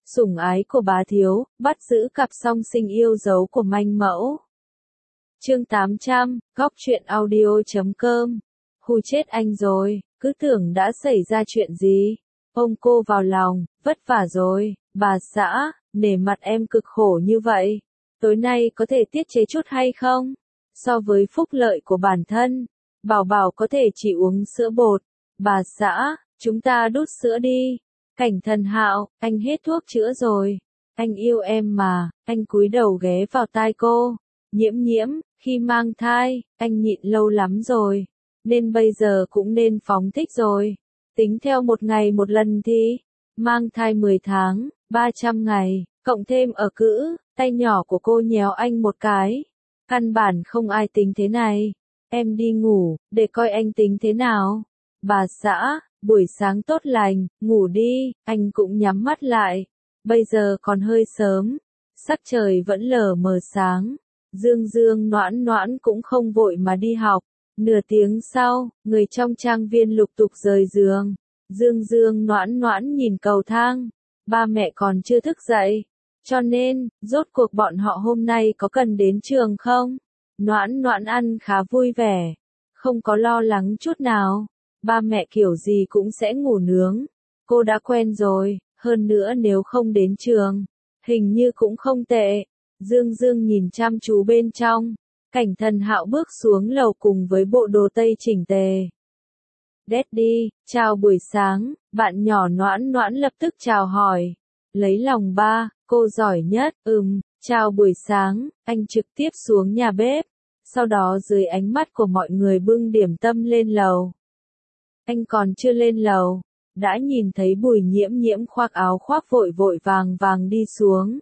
Sủng ái của bá thiếu, bắt giữ cặp song sinh yêu dấu của manh mẫu. Chương 800, góc truyện audio.com. Hù chết anh rồi, cứ tưởng đã xảy ra chuyện gì. Ôm cô vào lòng, vất vả rồi, bà xã, nể mặt em cực khổ như vậy. Tối nay có thể tiết chế chút hay không? So với phúc lợi của bản thân, bảo bảo có thể chỉ uống sữa bột. Bà xã, chúng ta đút sữa đi. Cảnh Thần Hạo, anh hết thuốc chữa rồi. Anh yêu em mà, anh cúi đầu ghé vào tai cô. Nhiễm nhiễm, khi mang thai, anh nhịn lâu lắm rồi. Nên bây giờ cũng nên phóng thích rồi. Tính theo một ngày một lần thì, mang thai 10 tháng, 300 ngày, cộng thêm ở cữ, tay nhỏ của cô nhéo anh một cái. Căn bản không ai tính thế này. Em đi ngủ, để coi anh tính thế nào. Bà xã, buổi sáng tốt lành, ngủ đi, anh cũng nhắm mắt lại. Bây giờ còn hơi sớm, sắc trời vẫn lờ mờ sáng. Dương Dương Noãn Noãn cũng không vội mà đi học. Nửa tiếng sau, người trong trang viên lục tục rời giường. Dương Dương Noãn Noãn nhìn cầu thang. Ba mẹ còn chưa thức dậy. Cho nên, rốt cuộc bọn họ hôm nay có cần đến trường không? Noãn Noãn ăn khá vui vẻ. Không có lo lắng chút nào. Ba mẹ kiểu gì cũng sẽ ngủ nướng. Cô đã quen rồi, hơn nữa nếu không đến trường, hình như cũng không tệ. Dương Dương nhìn chăm chú bên trong. Cảnh Thần Hạo bước xuống lầu cùng với bộ đồ tây chỉnh tề. Daddy, chào buổi sáng, bạn nhỏ Noãn Noãn lập tức chào hỏi. Lấy lòng ba, cô giỏi nhất, chào buổi sáng, anh trực tiếp xuống nhà bếp. Sau đó dưới ánh mắt của mọi người bưng điểm tâm lên lầu. Anh còn chưa lên lầu, đã nhìn thấy Bùi Nhiễm Nhiễm khoác áo khoác vội vội vàng vàng đi xuống.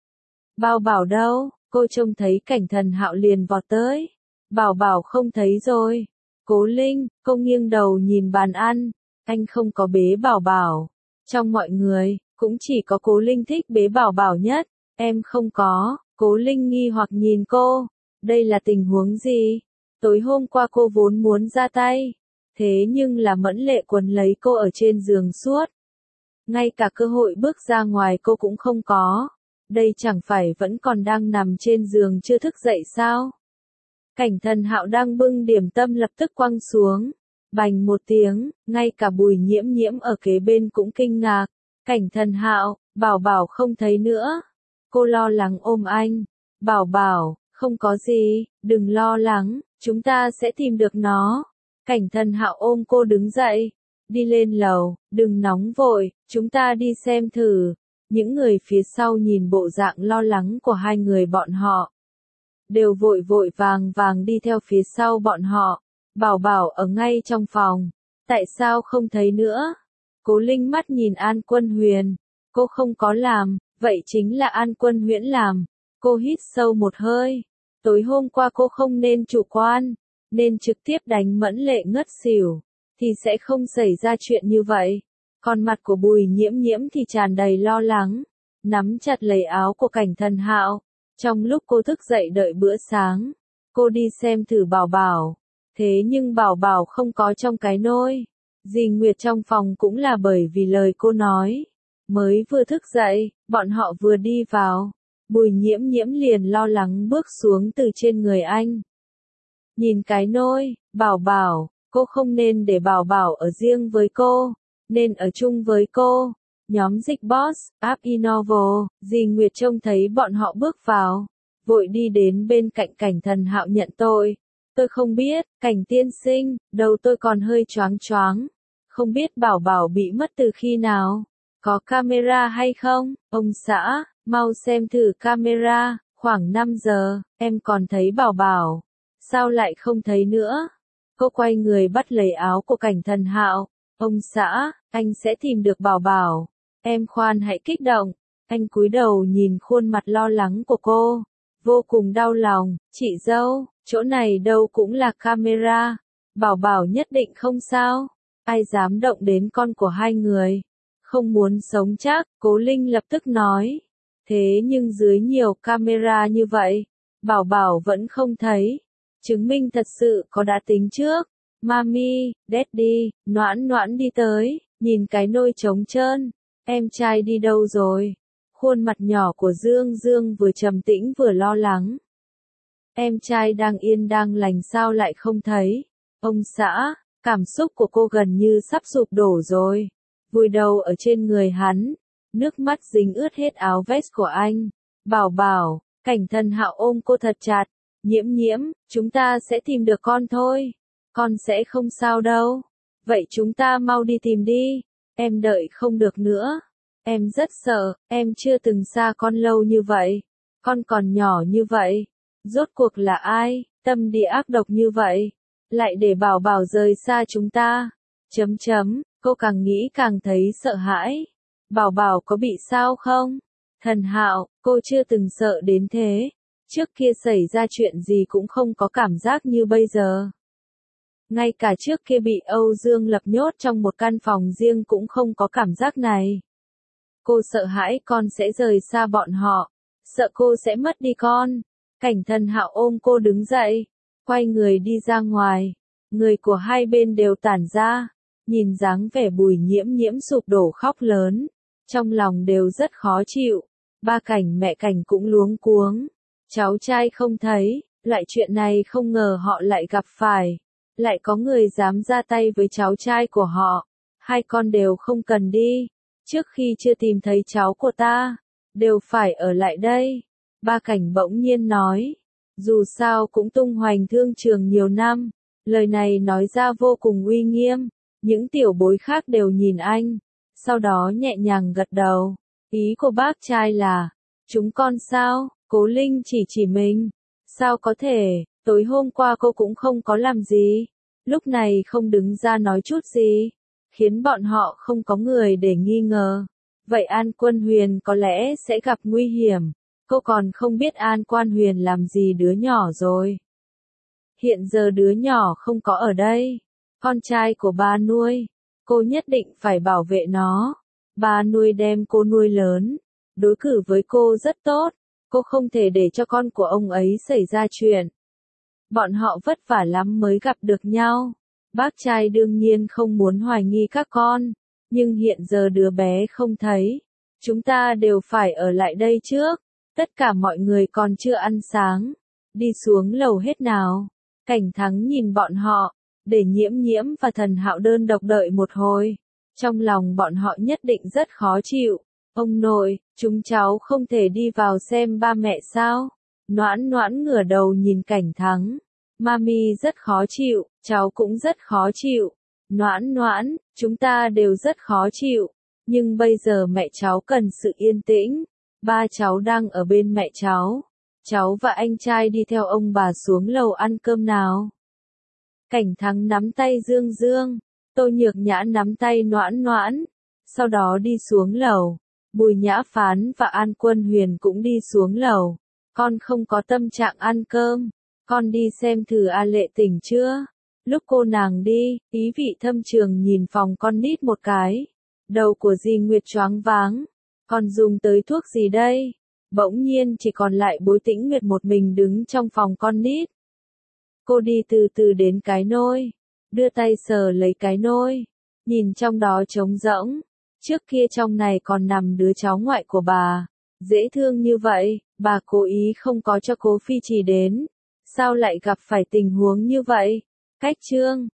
Bảo bảo đâu? Cô trông thấy Cảnh Thần Hạo liền vọt tới. Bảo bảo không thấy rồi. Cố Linh, cô nghiêng đầu nhìn bàn ăn. Anh không có bế bảo bảo. Trong mọi người, cũng chỉ có Cố Linh thích bế bảo bảo nhất. Em không có. Cố Linh nghi hoặc nhìn cô. Đây là tình huống gì? Tối hôm qua cô vốn muốn ra tay. Thế nhưng là Mẫn Lệ quấn lấy cô ở trên giường suốt. Ngay cả cơ hội bước ra ngoài cô cũng không có. Đây chẳng phải vẫn còn đang nằm trên giường chưa thức dậy sao? Cảnh Thần Hạo đang bưng điểm tâm lập tức quăng xuống. Bành một tiếng, ngay cả Bùi Nhiễm Nhiễm ở kế bên cũng kinh ngạc. Cảnh Thần Hạo, bảo bảo không thấy nữa. Cô lo lắng ôm anh. Bảo bảo, không có gì, đừng lo lắng, chúng ta sẽ tìm được nó. Cảnh Thần Hạo ôm cô đứng dậy. Đi lên lầu, đừng nóng vội, chúng ta đi xem thử. Những người phía sau nhìn bộ dạng lo lắng của hai người bọn họ. Đều vội vội vàng vàng đi theo phía sau bọn họ. Bảo bảo ở ngay trong phòng. Tại sao không thấy nữa? Cố Linh mắt nhìn An Quân Huyền. Cô không có làm, vậy chính là An Quân Huyễn làm. Cô hít sâu một hơi. Tối hôm qua cô không nên chủ quan. Nên trực tiếp đánh Mẫn Lệ ngất xỉu. Thì sẽ không xảy ra chuyện như vậy. Còn mặt của Bùi Nhiễm Nhiễm thì tràn đầy lo lắng. Nắm chặt lấy áo của Cảnh Thần Hạo. Trong lúc cô thức dậy đợi bữa sáng, cô đi xem thử bảo bảo. Thế nhưng bảo bảo không có trong cái nôi. Dì Nguyệt trong phòng cũng là bởi vì lời cô nói. Mới vừa thức dậy, bọn họ vừa đi vào. Bùi Nhiễm Nhiễm liền lo lắng bước xuống từ trên người anh. Nhìn cái nôi, bảo bảo, cô không nên để bảo bảo ở riêng với cô. Nên ở chung với cô. Nhóm dịch boss, app Innovo, dì Nguyệt trông thấy bọn họ bước vào. Vội đi đến bên cạnh Cảnh Thần Hạo nhận tội. Tôi không biết, Cảnh tiên sinh, đầu tôi còn hơi choáng choáng. Không biết bảo bảo bị mất từ khi nào. Có camera hay không? Ông xã, mau xem thử camera. Khoảng 5 giờ, em còn thấy bảo bảo. Sao lại không thấy nữa? Cô quay người bắt lấy áo của Cảnh Thần Hạo. Ông xã, anh sẽ tìm được bảo bảo. Em khoan hãy kích động. Anh cúi đầu nhìn khuôn mặt lo lắng của cô. Vô cùng đau lòng. Chị dâu, chỗ này đâu cũng là camera. Bảo bảo nhất định không sao. Ai dám động đến con của hai người. Không muốn sống chắc, Cố Linh lập tức nói. Thế nhưng dưới nhiều camera như vậy, bảo bảo vẫn không thấy. Chứng minh thật sự có đã tính trước. Mami, Daddy, Noãn Noãn đi tới, nhìn cái nôi trống trơn. Em trai đi đâu rồi? Khuôn mặt nhỏ của Dương Dương vừa trầm tĩnh vừa lo lắng. Em trai đang yên đang lành sao lại không thấy? Ông xã, cảm xúc của cô gần như sắp sụp đổ rồi. Vùi đầu ở trên người hắn, nước mắt dính ướt hết áo vest của anh. Bảo Bảo, Cảnh Thần Hạo ôm cô thật chặt. Nhiễm Nhiễm, chúng ta sẽ tìm được con thôi. Con sẽ không sao đâu. Vậy chúng ta mau đi tìm đi. Em đợi không được nữa. Em rất sợ, em chưa từng xa con lâu như vậy. Con còn nhỏ như vậy. Rốt cuộc là ai, tâm địa ác độc như vậy? Lại để Bảo Bảo rời xa chúng ta. Cô càng nghĩ càng thấy sợ hãi. Bảo Bảo có bị sao không? Thần Hạo, cô chưa từng sợ đến thế. Trước kia xảy ra chuyện gì cũng không có cảm giác như bây giờ. Ngay cả trước kia bị Âu Dương Lập nhốt trong một căn phòng riêng cũng không có cảm giác này. Cô sợ hãi con sẽ rời xa bọn họ. Sợ cô sẽ mất đi con. Cảnh Thần Hạo ôm cô đứng dậy. Quay người đi ra ngoài. Người của hai bên đều tản ra. Nhìn dáng vẻ Bùi Nhiễm Nhiễm sụp đổ khóc lớn. Trong lòng đều rất khó chịu. Ba Cảnh mẹ Cảnh cũng luống cuống. Cháu trai không thấy. Loại chuyện này không ngờ họ lại gặp phải. Lại có người dám ra tay với cháu trai của họ. Hai con đều không cần đi. Trước khi chưa tìm thấy cháu của ta, đều phải ở lại đây. Ba Cảnh bỗng nhiên nói. Dù sao cũng tung hoành thương trường nhiều năm. Lời này nói ra vô cùng uy nghiêm. Những tiểu bối khác đều nhìn anh. Sau đó nhẹ nhàng gật đầu. Ý của bác trai là, chúng con sao? Cố Linh chỉ mình. Sao có thể, tối hôm qua cô cũng không có làm gì. Lúc này không đứng ra nói chút gì. Khiến bọn họ không có người để nghi ngờ. Vậy An Quân Huyền có lẽ sẽ gặp nguy hiểm. Cô còn không biết An Quan Huyền làm gì đứa nhỏ rồi. Hiện giờ đứa nhỏ không có ở đây. Con trai của ba nuôi. Cô nhất định phải bảo vệ nó. Ba nuôi đem cô nuôi lớn. Đối xử với cô rất tốt. Cô không thể để cho con của ông ấy xảy ra chuyện. Bọn họ vất vả lắm mới gặp được nhau. Bác trai đương nhiên không muốn hoài nghi các con. Nhưng hiện giờ đứa bé không thấy. Chúng ta đều phải ở lại đây trước. Tất cả mọi người còn chưa ăn sáng. Đi xuống lầu hết nào. Cảnh Thắng nhìn bọn họ. Để Nhiễm Nhiễm và Thần Hạo đơn độc đợi một hồi. Trong lòng bọn họ nhất định rất khó chịu. Ông nội, chúng cháu không thể đi vào xem ba mẹ sao? Noãn Noãn ngửa đầu nhìn Cảnh Thắng. Mami rất khó chịu, cháu cũng rất khó chịu. Noãn Noãn, chúng ta đều rất khó chịu. Nhưng bây giờ mẹ cháu cần sự yên tĩnh. Ba cháu đang ở bên mẹ cháu. Cháu và anh trai đi theo ông bà xuống lầu ăn cơm nào. Cảnh Thắng nắm tay Dương Dương. Tô Nhược Nhã nắm tay Noãn Noãn. Sau đó đi xuống lầu. Bùi Nhã Phán và An Quân Huyền cũng đi xuống lầu. Con không có tâm trạng ăn cơm. Con đi xem thử A Lệ tỉnh chưa? Lúc cô nàng đi, ý vị thâm trường nhìn phòng con nít một cái. Đầu của dì Nguyệt choáng váng. Con dùng tới thuốc gì đây? Bỗng nhiên chỉ còn lại Bối Tĩnh Nguyệt một mình đứng trong phòng con nít. Cô đi từ từ đến cái nôi. Đưa tay sờ lấy cái nôi. Nhìn trong đó trống rỗng. Trước kia trong này còn nằm đứa cháu ngoại của bà. Dễ thương như vậy, bà cố ý không có cho Cố Phi Chỉ đến. Sao lại gặp phải tình huống như vậy? Cách chương